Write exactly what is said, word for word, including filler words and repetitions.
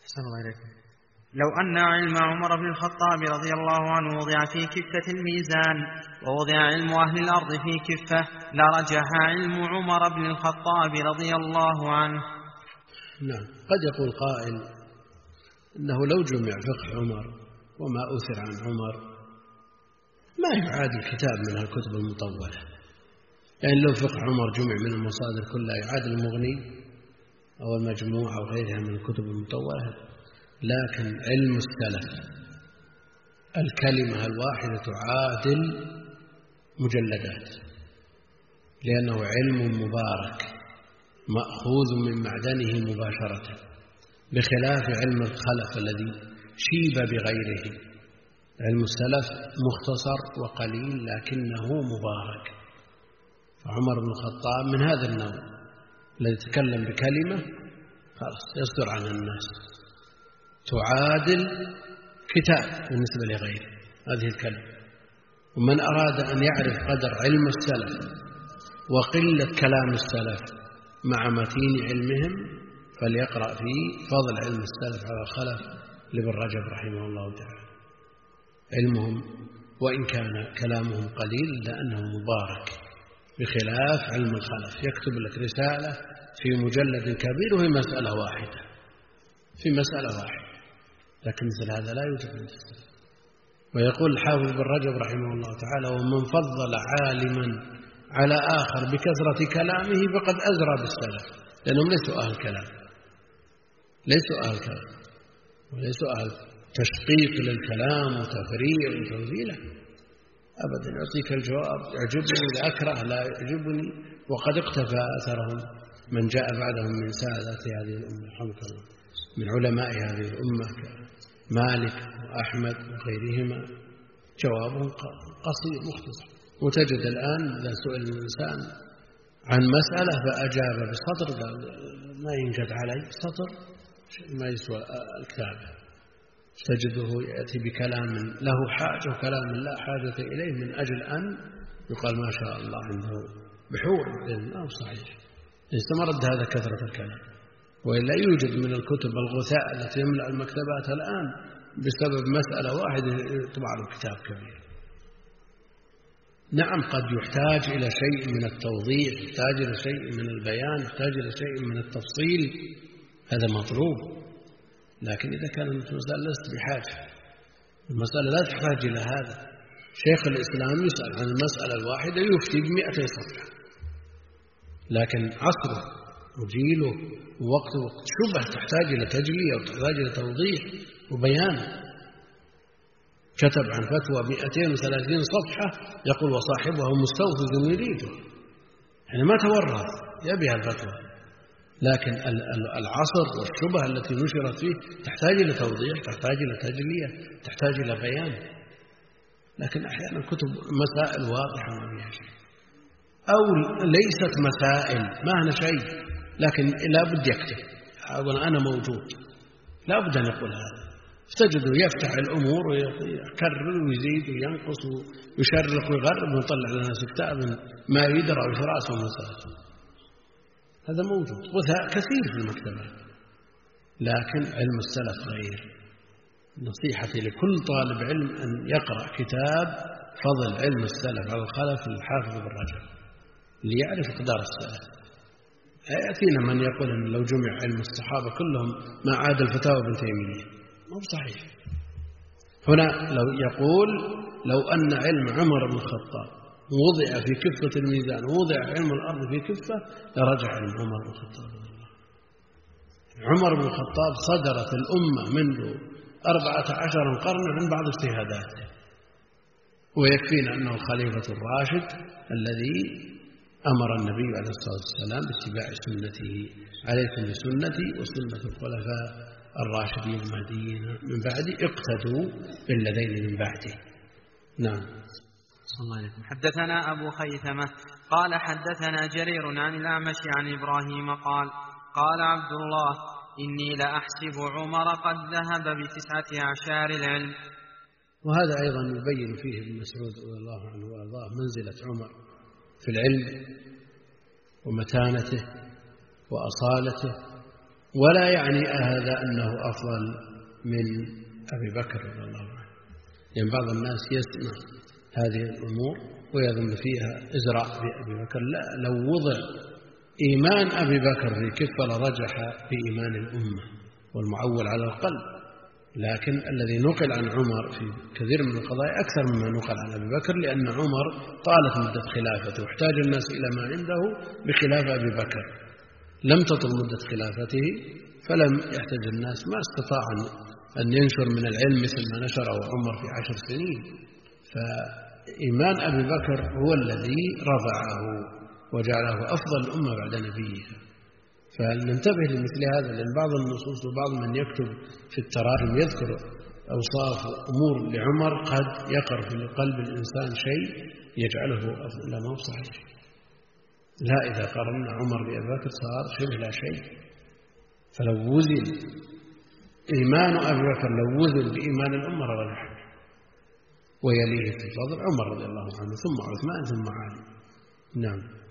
أحسن الله إليكم. لو أن علم عمر بن الخطاب رضي الله عنه وضع في كفة الميزان ووضع علم أهل الأرض في كفة لرجح علم عمر بن الخطاب رضي الله عنه. نعم. قد يقول قائل إنه لو جمع فقه عمر وما أثر عن عمر ما يعادل كتاب من الكتب المطولة، يعني لو فقه عمر جمع من المصادر كلها يعادل المغني أو المجموع أو غيرها من الكتب المطولة. لكن علم السلف الكلمة الواحدة تعادل مجلدات، لأنه علم مبارك مأخوذ من معدنه مباشرة، بخلاف علم الخلف الذي شيب بغيره. علم السلف مختصر وقليل لكنه مبارك. فعمر بن الخطاب من هذا النوع الذي يتكلم بكلمة خلاص يصدر عنها الناس تعادل كتاب بالنسبة لغيره هذه الكلمة. ومن أراد أن يعرف قدر علم السلف وقلة كلام السلف مع متين علمهم فليقرأ في فضل علم السلف على الخلف لابن رجب رحمه الله تعالى. علمهم وإن كان كلامهم قليل لأنه مبارك، بخلاف علم الخلف يكتب لك رسالة في مجلد كبير وهي مسألة واحدة في مسألة واحدة، لكن مثل هذا لا يوجد من السلف. ويقول الحافظ بن رجب رحمه الله تعالى: ومن فضل عالما على آخر بكثرة كلامه فقد أزرى بالسلف، لأنهم ليسوا أهل كلام، ليسوا أهل كلام وليسوا أهل تشقيق للكلام وتفريع وتنزيله أبدا. يعطيك الجواب يعجبني لا أكره لا يعجبني، وقد اقتفى أثرهم من جاء بعدهم من سادة هذه الأمة رحمك الله من علماء هذه الأمة كمالك وأحمد وغيرهما، جوابهم قصير مختصر. وتجد الآن إذا سئل الإنسان عن مسألة فأجاب بسطر قال ما ينقد علي سطر ما يسوى الكتابة. تجده يأتي بكلام له حاجة وكلام لا حاجة إليه من أجل أن يقال ما شاء الله عنده بحور. لا صحيح، استمرت هذا كثرة الكلام، وإلا يوجد من الكتب الغثاء التي يملأ المكتبات الآن بسبب مسألة واحدة يطبع له كتاب كبير. نعم قد يحتاج إلى شيء من التوضيح، يحتاج إلى شيء من البيان، يحتاج إلى شيء من التفصيل، هذا مطلوب. لكن إذا كانت المسألة لست بحاجة، المسألة لا تحتاج إلى هذا. شيخ الإسلام يسأل عن المسألة الواحدة يفتي بمئتي صفحة، لكن عصره وجيله ووقته وقت شبه تحتاج إلى تجلية وتحتاج إلى توضيح وبيان. كتب عن فتوى مئتين وثلاثين صفحة يقول وصاحبها مستوفز يريده، يعني ما تورط يبيها الفتوى، لكن العصر والشبه التي نشرت فيه تحتاج إلى توضيح، تحتاج إلى تجلية، تحتاج إلى بيان. لكن أحيانا كتب مسائل واضحة ما فيها شيء، أو ليست مسائل ما هنا شيء، لكن لا بد يكتب أقول أنا موجود، لا بد أن يقول هذا. فتجده يفتح الأمور ويكرر ويزيد وينقص ويشرق ويغرب ويطلع للناس كتاب ما يدرى وش رأسه ومسألته. هذا موجود غثاء كثير في المكتبات. لكن علم السلف غير. نصيحتي لكل طالب علم أن يقرأ كتاب فضل علم السلف على الخلف للحافظ بن رجب ليعرف مقدار السلف. يأتينا من يقول أن لو جمع علم الصحابة كلهم ما عاد الفتاوى ابن تيمية، مو صحيح. هنا لو يقول لو أن علم عمر بن الخطاب وضع في كفة الميزان ووضع علم الأرض في كفة لرجع علم عمر بن الخطاب. عمر بن الخطاب صدرت الأمة منذ أربعة عشر قرن عن بعض اجتهاداته، ويكفينا أنه الخليفة الراشد الذي أمر النبي عليه الصلاة والسلام باتباع سنته. عليكم بسنتي وسنة الخلفاء الراشدين المهديين من بعدي اقتدوا بالذين من بعده. نعم. صلى الله عليه وسلم. حدثنا أبو خيثمة قال حدثنا جرير عن الأعمش عن إبراهيم قال قال عبد الله إني لأحسب عمر قد ذهب بتسعة أعشار العلم. وهذا أيضا يبين فيه ابن مسعود رضي الله عنه وأرضاه منزلة عمر في العلم ومتانته وأصالته ولا يعني هذا أنه أفضل من أبي بكر رضي الله عنه. يعني بعض الناس يسمع هذه الأمور ويظن فيها إزراء بأبي بكر. لا، لو وضع إيمان أبي بكر في كفة لرجح بإيمان الأمة والمعول على القلب. لكن الذي نقل عن عمر في كثير من القضايا أكثر مما نقل عن أبي بكر، لأن عمر طالت مدة خلافته واحتاج الناس إلى ما عنده بخلاف أبي بكر لم تطل مدة خلافته، فلم يحتاج الناس، ما استطاع أن ينشر من العلم مثل ما نشره عمر في عشر سنين. فإيمان أبي بكر هو الذي رفعه وجعله أفضل الأمة بعد نبيها. فلننتبه لمثل هذا، لأن بعض النصوص وبعض من يكتب في التراجم يذكر أوصاف أمور لعمر قد يقر في قلب الإنسان شيء يجعله أفضل. ما هو صحيح. لا، إذا قارنا عمر بأبي بكر صار شبه لا شيء. فلو وزن إيمان أبي بكر لو وزن بإيمان الأمة رجح، ويليه في الفضل عمر رضي الله عنه ثم عثمان ثم علي. نعم.